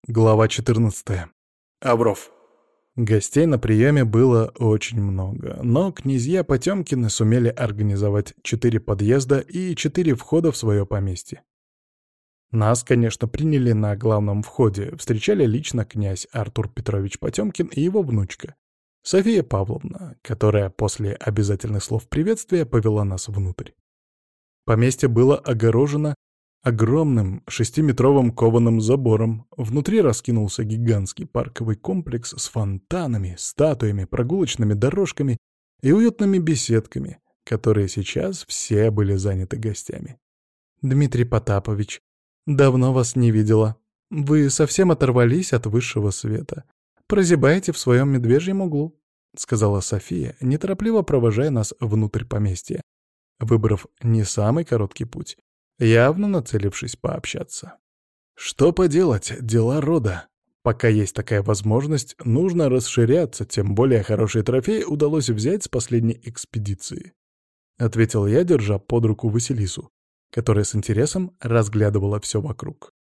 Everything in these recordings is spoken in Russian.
Глава 14. Авров. Гостей на приеме было очень много, но князья Потёмкины сумели организовать 4 подъезда и 4 входа в свое поместье. Нас, конечно, приняли на главном входе, встречали лично князь Артур Петрович Потёмкин и его внучка, София Павловна, которая после обязательных слов приветствия повела нас внутрь. Поместье было огорожено огромным 6-метровым кованым забором. Внутри раскинулся гигантский парковый комплекс с фонтанами, статуями, прогулочными дорожками и уютными беседками, которые сейчас все были заняты гостями. «Дмитрий Потапович, давно вас не видела. Вы совсем оторвались от высшего света. Прозябаете в своем медвежьем углу», — сказала София, неторопливо провожая нас внутрь поместья, выбрав не самый короткий путь, явно нацелившись пообщаться. Что поделать, дела рода. Пока есть такая возможность, нужно расширяться, тем более хороший трофей удалось взять с последней экспедиции. Ответил я, держа под руку Василису, которая с интересом разглядывала все вокруг.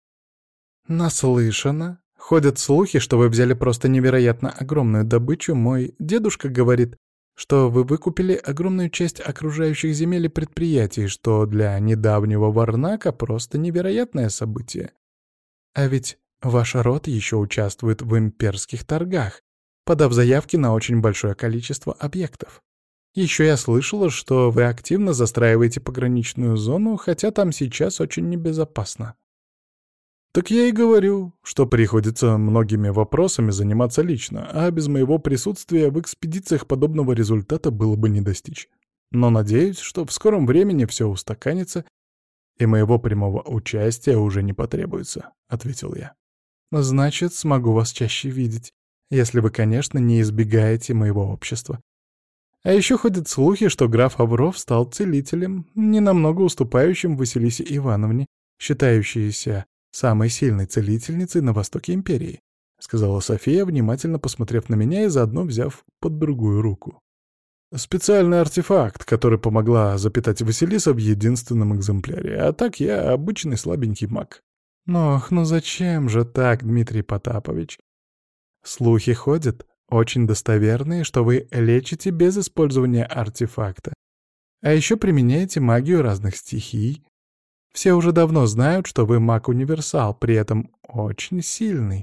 «Наслышано. Ходят слухи, что вы взяли просто невероятно огромную добычу. Мой дедушка говорит, что вы выкупили огромную часть окружающих земель и предприятий, что для недавнего Варнака просто невероятное событие. А ведь ваш род еще участвует в имперских торгах, подав заявки на очень большое количество объектов. Еще я слышала, что вы активно застраиваете пограничную зону, хотя там сейчас очень небезопасно». «Так я и говорю, что приходится многими вопросами заниматься лично, а без моего присутствия в экспедициях подобного результата было бы не достичь. Но надеюсь, что в скором времени все устаканится, и моего прямого участия уже не потребуется», — ответил я. «Значит, смогу вас чаще видеть, если вы, конечно, не избегаете моего общества. А еще ходят слухи, что граф Авров стал целителем, ненамного уступающим Василисе Ивановне, считающейся самой сильной целительницей на востоке империи», — сказала София, внимательно посмотрев на меня и заодно взяв под другую руку. «Специальный артефакт, который помогла запитать Василиса в единственном экземпляре, а так я обычный слабенький маг». «Ох, ну зачем же так, Дмитрий Потапович? Слухи ходят, очень достоверные, что вы лечите без использования артефакта, а еще применяете магию разных стихий. Все уже давно знают, что вы маг-универсал, при этом очень сильный.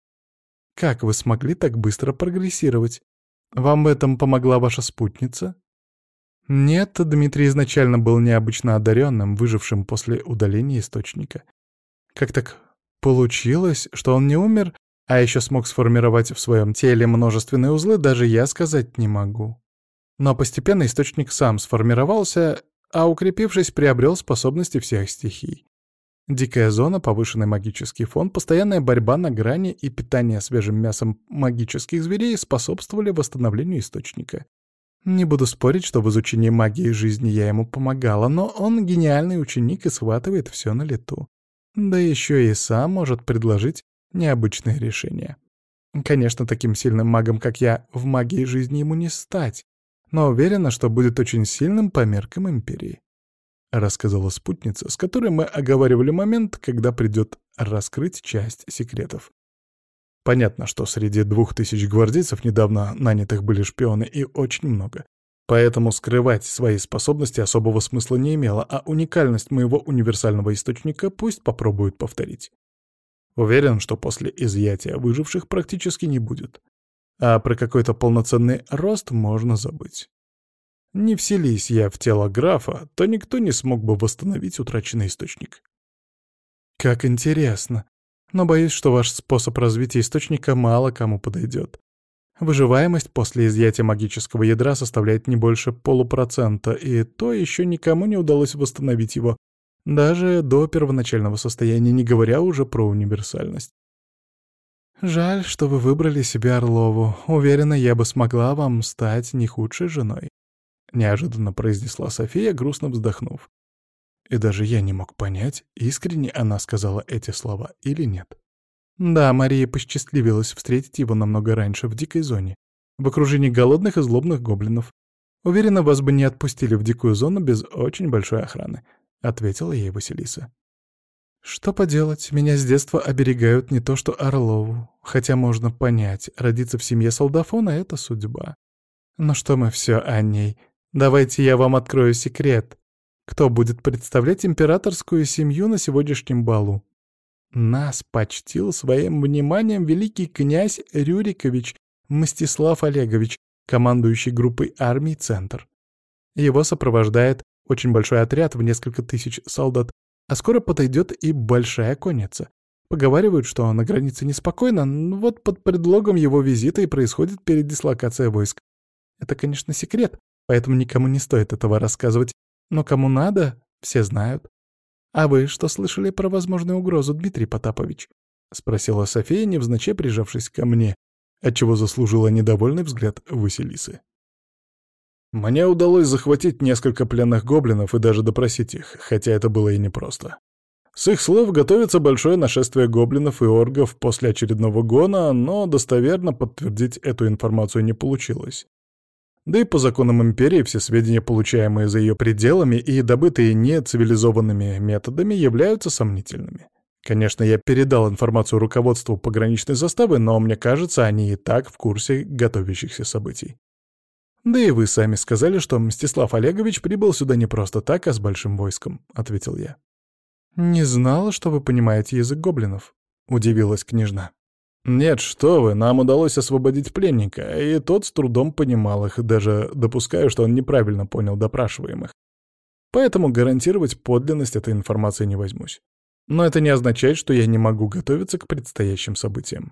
Как вы смогли так быстро прогрессировать? Вам в этом помогла ваша спутница?» Нет, Дмитрий изначально был необычно одаренным, выжившим после удаления источника. Как так получилось, что он не умер, а еще смог сформировать в своем теле множественные узлы, даже я сказать не могу. Но постепенно источник сам сформировался, а укрепившись, приобрел способности всех стихий. Дикая зона, повышенный магический фон, постоянная борьба на грани и питание свежим мясом магических зверей способствовали восстановлению источника. Не буду спорить, что в изучении магии жизни я ему помогала, но он гениальный ученик и схватывает все на лету. Да еще и сам может предложить необычные решения. Конечно, таким сильным магом, как я, в магии жизни ему не стать, но уверена, что будет очень сильным по меркам империи», — рассказала спутница, с которой мы оговаривали момент, когда придет раскрыть часть секретов. Понятно, что среди 2000 гвардейцев недавно нанятых были шпионы и очень много, поэтому скрывать свои способности особого смысла не имело, а уникальность моего универсального источника пусть попробуют повторить. Уверен, что после изъятия выживших практически не будет. А про какой-то полноценный рост можно забыть. Не вселись я в тело графа, то никто не смог бы восстановить утраченный источник. Как интересно. Но боюсь, что ваш способ развития источника мало кому подойдет. Выживаемость после изъятия магического ядра составляет не больше 0,5%, и то еще никому не удалось восстановить его, даже до первоначального состояния, не говоря уже про универсальность. «Жаль, что вы выбрали себе Орлову. Уверена, я бы смогла вам стать не худшей женой», — неожиданно произнесла София, грустно вздохнув. И даже я не мог понять, искренне она сказала эти слова или нет. Да, Мария посчастливилась встретить его намного раньше в дикой зоне, в окружении голодных и злобных гоблинов. Уверена, вас бы не отпустили в дикую зону без очень большой охраны, — ответила ей Василиса. Что поделать, меня с детства оберегают не то что Орлову. Хотя можно понять, родиться в семье солдафона — это судьба. Но что мы все о ней? Давайте я вам открою секрет. Кто будет представлять императорскую семью на сегодняшнем балу? Нас почтил своим вниманием великий князь Рюрикович Мстислав Олегович, командующий группой армий «Центр». Его сопровождает очень большой отряд в несколько тысяч солдат, а скоро подойдет и большая конница. Поговаривают, что на границе неспокойно, но вот под предлогом его визита и происходит передислокация войск. Это, конечно, секрет, поэтому никому не стоит этого рассказывать, но кому надо, все знают. «А вы что слышали про возможную угрозу, Дмитрий Потапович?» — спросила София, невзначай прижавшись ко мне, отчего заслужила недовольный взгляд Василисы. Мне удалось захватить несколько пленных гоблинов и даже допросить их, хотя это было и непросто. С их слов готовится большое нашествие гоблинов и оргов после очередного гона, но достоверно подтвердить эту информацию не получилось. Да и по законам Империи все сведения, получаемые за ее пределами и добытые нецивилизованными методами, являются сомнительными. Конечно, я передал информацию руководству пограничной заставы, но мне кажется, они и так в курсе готовящихся событий. «Да и вы сами сказали, что Мстислав Олегович прибыл сюда не просто так, а с большим войском», — ответил я. «Не знала, что вы понимаете язык гоблинов», — удивилась княжна. «Нет, что вы, нам удалось освободить пленника, и тот с трудом понимал их, даже допускаю, что он неправильно понял допрашиваемых. Поэтому гарантировать подлинность этой информации не возьмусь. Но это не означает, что я не могу готовиться к предстоящим событиям».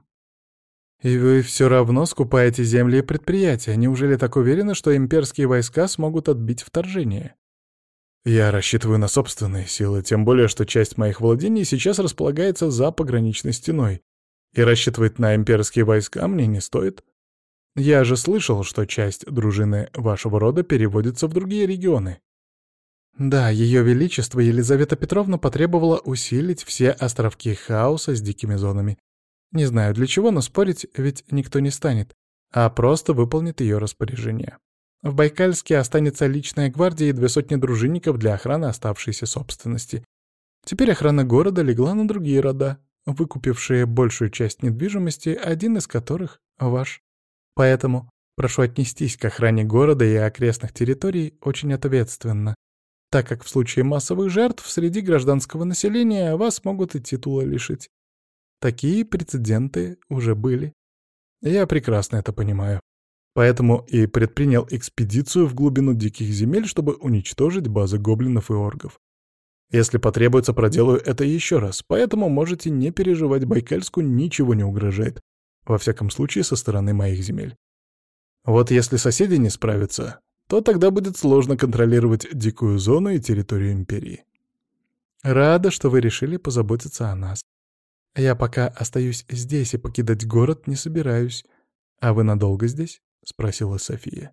«И вы все равно скупаете земли и предприятия. Неужели так уверены, что имперские войска смогут отбить вторжение?» «Я рассчитываю на собственные силы, тем более, что часть моих владений сейчас располагается за пограничной стеной, и рассчитывать на имперские войска мне не стоит. Я же слышал, что часть дружины вашего рода переводится в другие регионы». «Да, Ее Величество Елизавета Петровна потребовала усилить все островки хаоса с дикими зонами. Не знаю для чего, но спорить ведь никто не станет, а просто выполнит ее распоряжение. В Байкальске останется личная гвардия и 200 дружинников для охраны оставшейся собственности. Теперь охрана города легла на другие рода, выкупившие большую часть недвижимости, один из которых ваш. Поэтому прошу отнестись к охране города и окрестных территорий очень ответственно, так как в случае массовых жертв среди гражданского населения вас могут и титула лишить. Такие прецеденты уже были. Я прекрасно это понимаю. Поэтому и предпринял экспедицию в глубину диких земель, чтобы уничтожить базы гоблинов и оргов. Если потребуется, проделаю это еще раз, поэтому можете не переживать, Байкальску ничего не угрожает. Во всяком случае, со стороны моих земель. Вот если соседи не справятся, то тогда будет сложно контролировать дикую зону и территорию Империи. Рада, что вы решили позаботиться о нас. Я пока остаюсь здесь и покидать город не собираюсь. А вы надолго здесь? — спросила София.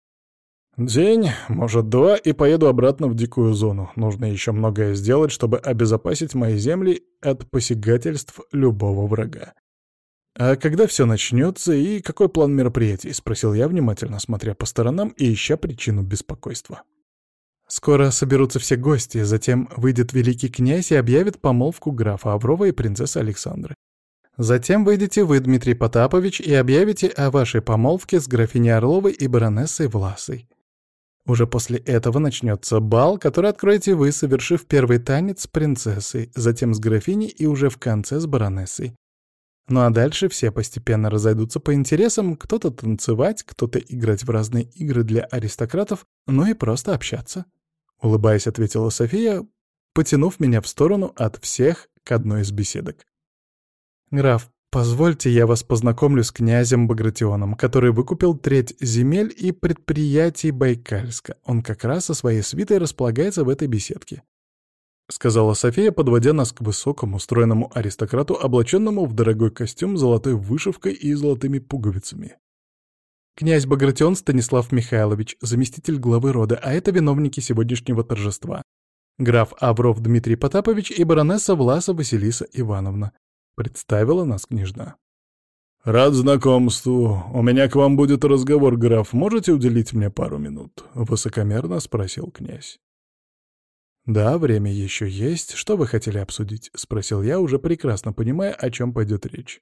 «День, может, два, и поеду обратно в дикую зону. Нужно еще многое сделать, чтобы обезопасить мои земли от посягательств любого врага. А когда все начнется и какой план мероприятий?» — спросил я, внимательно смотря по сторонам и ища причину беспокойства. «Скоро соберутся все гости, затем выйдет великий князь и объявит помолвку графа Аврова и принцессы Александры. Затем выйдете вы, Дмитрий Потапович, и объявите о вашей помолвке с графиней Орловой и баронессой Власой. Уже после этого начнется бал, который откроете вы, совершив первый танец с принцессой, затем с графиней и уже в конце с баронессой. Ну а дальше все постепенно разойдутся по интересам, кто-то танцевать, кто-то играть в разные игры для аристократов, ну и просто общаться». Улыбаясь, ответила София, потянув меня в сторону от всех к одной из беседок. «Граф, позвольте, я вас познакомлю с князем Багратионом, который выкупил треть земель и предприятий Байкальска. Он как раз со своей свитой располагается в этой беседке», — сказала София, подводя нас к высокому, стройному аристократу, облаченному в дорогой костюм с золотой вышивкой и золотыми пуговицами. «Князь Багратион Станислав Михайлович, заместитель главы рода, а это виновники сегодняшнего торжества. Граф Авров Дмитрий Потапович и баронесса Власа Василиса Ивановна», — представила нас княжна. «Рад знакомству. У меня к вам будет разговор, граф. Можете уделить мне пару минут?» — высокомерно спросил князь. «Да, время еще есть. Что вы хотели обсудить?» — спросил я, уже прекрасно понимая, о чем пойдет речь.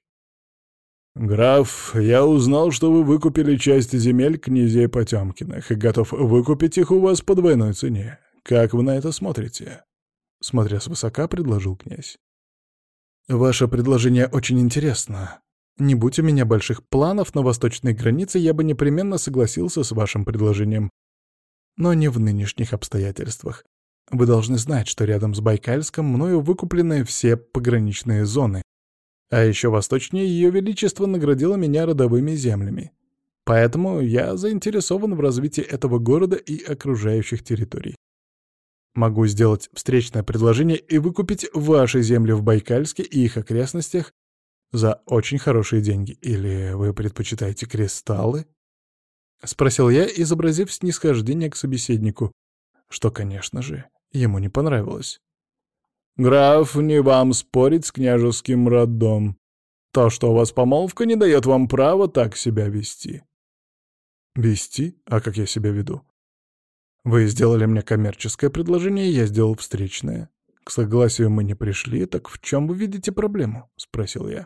«Граф, я узнал, что вы выкупили часть земель князей Потемкиных и готов выкупить их у вас по двойной цене. Как вы на это смотрите?» Смотря свысока, предложил князь. «Ваше предложение очень интересно. Не будь у меня больших планов на восточной границе, я бы непременно согласился с вашим предложением. Но не в нынешних обстоятельствах. Вы должны знать, что рядом с Байкальском мною выкуплены все пограничные зоны, а еще восточнее Ее Величество наградило меня родовыми землями. Поэтому я заинтересован в развитии этого города и окружающих территорий. Могу сделать встречное предложение и выкупить ваши земли в Байкальске и их окрестностях за очень хорошие деньги. Или вы предпочитаете кристаллы?» — спросил я, изобразив снисхождение к собеседнику, что, конечно же, ему не понравилось. «Граф, не вам спорить с княжеским родом. То, что у вас помолвка, не дает вам права так себя вести». «Вести? А как я себя веду? Вы сделали мне коммерческое предложение, я сделал встречное. К согласию мы не пришли, так в чем вы видите проблему?» — спросил я.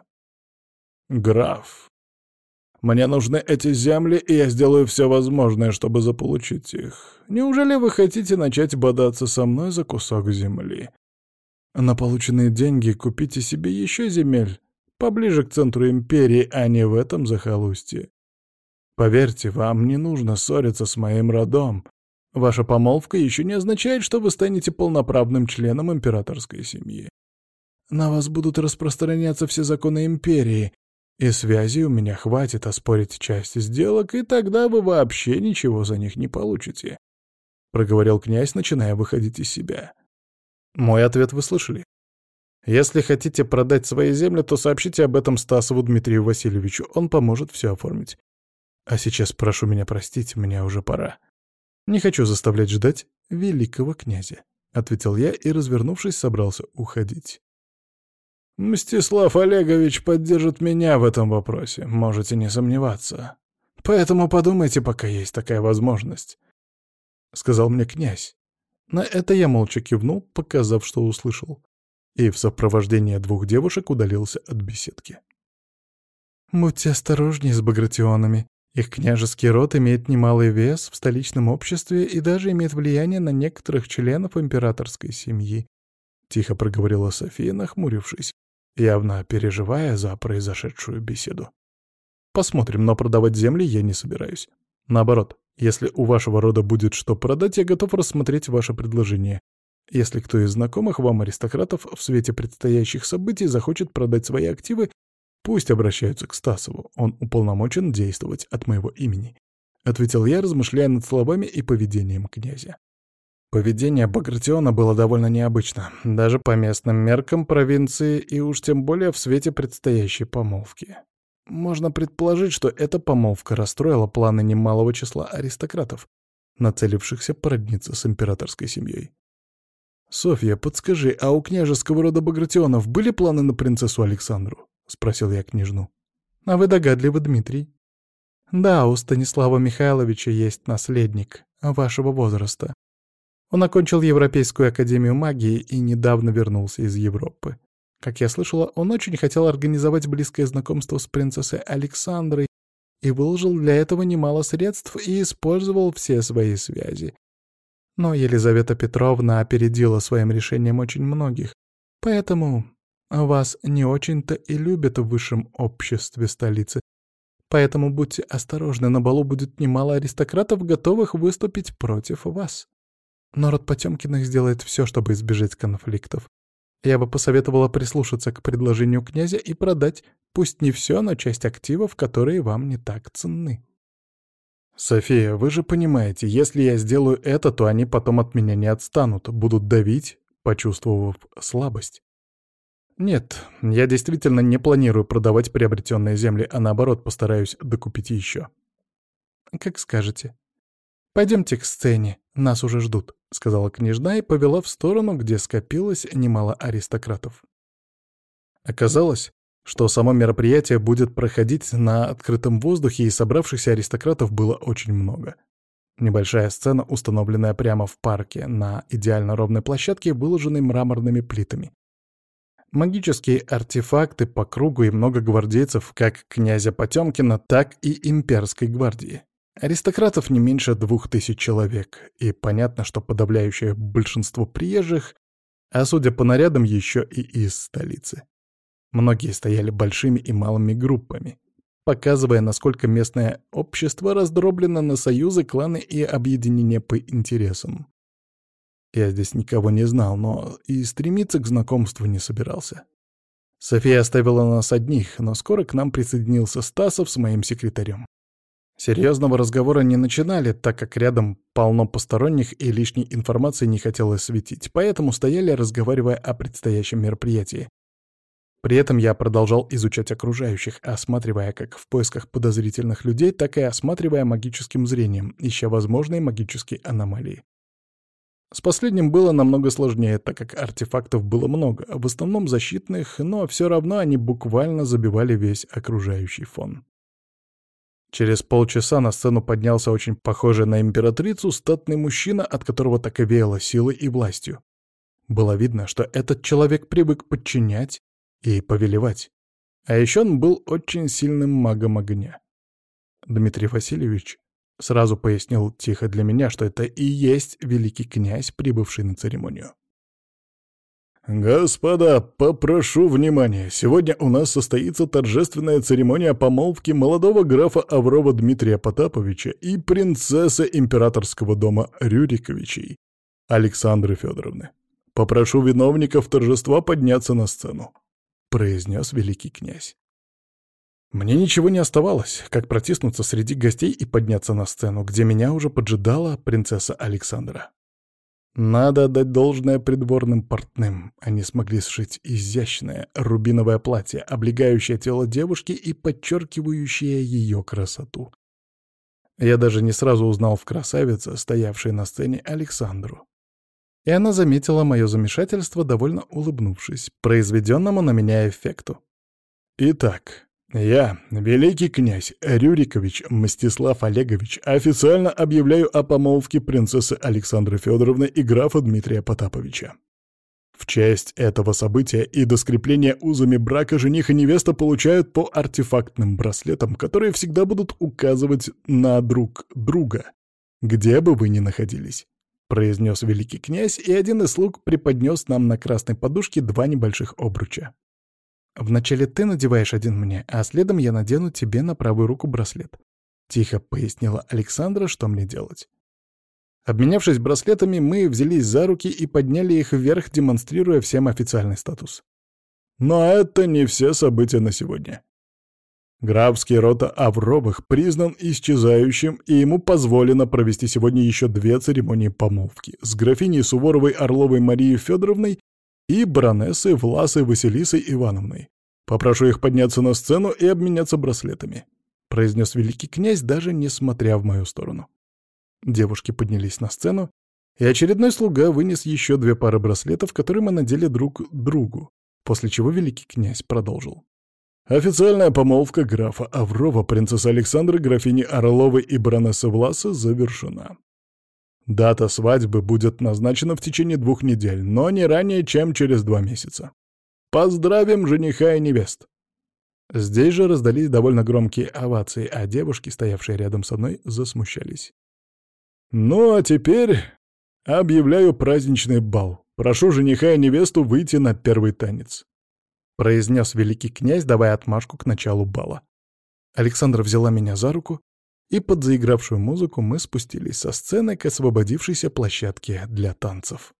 «Граф, мне нужны эти земли, и я сделаю все возможное, чтобы заполучить их. Неужели вы хотите начать бодаться со мной за кусок земли? На полученные деньги купите себе еще земель, поближе к центру империи, а не в этом захолустье. Поверьте, вам не нужно ссориться с моим родом. Ваша помолвка еще не означает, что вы станете полноправным членом императорской семьи. На вас будут распространяться все законы империи, и связей у меня хватит оспорить часть сделок, и тогда вы вообще ничего за них не получите», — проговорил князь, начиная выходить из себя. Мой ответ вы слышали. Если хотите продать свои земли, то сообщите об этом Стасову Дмитрию Васильевичу, он поможет все оформить. А сейчас прошу меня простить, мне уже пора. Не хочу заставлять ждать великого князя», — ответил я и, развернувшись, собрался уходить. «Мстислав Олегович поддержит меня в этом вопросе, можете не сомневаться. Поэтому подумайте, пока есть такая возможность», — сказал мне князь. На это я молча кивнул, показав, что услышал, и в сопровождении 2 девушек удалился от беседки. «Будьте осторожнее с багратионами. Их княжеский род имеет немалый вес в столичном обществе и даже имеет влияние на некоторых членов императорской семьи», — тихо проговорила София, нахмурившись, явно переживая за произошедшую беседу. «Посмотрим, но продавать земли я не собираюсь. Наоборот, если у вашего рода будет что продать, я готов рассмотреть ваше предложение. Если кто из знакомых вам аристократов в свете предстоящих событий захочет продать свои активы, пусть обращаются к Стасову, он уполномочен действовать от моего имени», — ответил я, размышляя над словами и поведением князя. Поведение Багратиона было довольно необычно, даже по местным меркам провинции и уж тем более в свете предстоящей помолвки. Можно предположить, что эта помолвка расстроила планы немалого числа аристократов, нацелившихся породниться с императорской семьей. «Софья, подскажи, а у княжеского рода Багратионов были планы на принцессу Александру?» — спросил я княжну. «А вы догадливы, Дмитрий. Да, у Станислава Михайловича есть наследник вашего возраста. Он окончил Европейскую академию магии и недавно вернулся из Европы. Как я слышала, он очень хотел организовать близкое знакомство с принцессой Александрой и выложил для этого немало средств и использовал все свои связи. Но Елизавета Петровна опередила своим решением очень многих, поэтому вас не очень-то и любят в высшем обществе столицы. Поэтому будьте осторожны, на балу будет немало аристократов, готовых выступить против вас. Но род Потемкиных сделает все, чтобы избежать конфликтов. Я бы посоветовала прислушаться к предложению князя и продать, пусть не все, но часть активов, которые вам не так ценны». «София, вы же понимаете, если я сделаю это, то они потом от меня не отстанут, будут давить, почувствовав слабость. Нет, я действительно не планирую продавать приобретенные земли, а наоборот постараюсь докупить еще». «Как скажете. Пойдемте к сцене, нас уже ждут», — сказала княжна и повела в сторону, где скопилось немало аристократов. Оказалось, что само мероприятие будет проходить на открытом воздухе, и собравшихся аристократов было очень много. Небольшая сцена, установленная прямо в парке, на идеально ровной площадке, выложенной мраморными плитами. Магические артефакты по кругу и много гвардейцев, как князя Потёмкина, так и имперской гвардии. Аристократов не меньше 2000 человек, и понятно, что подавляющее большинство приезжих, а судя по нарядам, еще и из столицы. Многие стояли большими и малыми группами, показывая, насколько местное общество раздроблено на союзы, кланы и объединения по интересам. Я здесь никого не знал, но и стремиться к знакомству не собирался. София оставила нас одних, но скоро к нам присоединился Стасов с моим секретарем. Серьезного разговора не начинали, так как рядом полно посторонних и лишней информации не хотелось светить, поэтому стояли, разговаривая о предстоящем мероприятии. При этом я продолжал изучать окружающих, осматривая как в поисках подозрительных людей, так и осматривая магическим зрением, ища возможные магические аномалии. С последним было намного сложнее, так как артефактов было много, в основном защитных, но все равно они буквально забивали весь окружающий фон. Через полчаса на сцену поднялся очень похожий на императрицу статный мужчина, от которого так и веяло силой и властью. Было видно, что этот человек привык подчинять и повелевать. А еще он был очень сильным магом огня. Дмитрий Васильевич сразу пояснил тихо для меня, что это и есть великий князь, прибывший на церемонию. «Господа, попрошу внимания. Сегодня у нас состоится торжественная церемония помолвки молодого графа Аврова Дмитрия Потаповича и принцессы императорского дома Рюриковичей Александры Федоровны. Попрошу виновников торжества подняться на сцену», — произнес великий князь. Мне ничего не оставалось, как протиснуться среди гостей и подняться на сцену, где меня уже поджидала принцесса Александра. Надо отдать должное придворным портным. Они смогли сшить изящное рубиновое платье, облегающее тело девушки и подчеркивающее ее красоту. Я даже не сразу узнал в красавице, стоявшей на сцене, Александру. И она заметила мое замешательство, довольно улыбнувшись, произведенному на меня эффекту. «Итак, я, великий князь Рюрикович Мстислав Олегович, официально объявляю о помолвке принцессы Александры Федоровны и графа Дмитрия Потаповича. В честь этого события и до скрепления узами брака жених и невеста получают по артефактным браслетам, которые всегда будут указывать на друг друга, где бы вы ни находились», — произнес великий князь, и один из слуг преподнес нам на красной подушке 2 небольших обруча. «Вначале ты надеваешь один мне, а следом я надену тебе на правую руку браслет», — тихо пояснила Александра, что мне делать. Обменявшись браслетами, мы взялись за руки и подняли их вверх, демонстрируя всем официальный статус. Но это не все события на сегодня. Графский род Авровых признан исчезающим, и ему позволено провести сегодня еще 2 церемонии помолвки с графиней Суворовой Орловой Марией Федоровной и баронессой Власой Василисой Ивановной. Попрошу их подняться на сцену и обменяться браслетами», — произнес великий князь, даже не смотря в мою сторону. Девушки поднялись на сцену, и очередной слуга вынес еще 2 пары браслетов, которые мы надели друг другу, после чего великий князь продолжил. «Официальная помолвка графа Аврова, принцессы Александры, графини Орловой и баронессы Власы завершена. Дата свадьбы будет назначена в течение 2 недель, но не ранее, чем через 2 месяца. Поздравим жениха и невест!» Здесь же раздались довольно громкие овации, а девушки, стоявшие рядом со мной, засмущались. «Ну а теперь объявляю праздничный бал. Прошу жениха и невесту выйти на первый танец», — произнес великий князь, давая отмашку к началу бала. Александра взяла меня за руку, и под заигравшую музыку мы спустились со сцены к освободившейся площадке для танцев.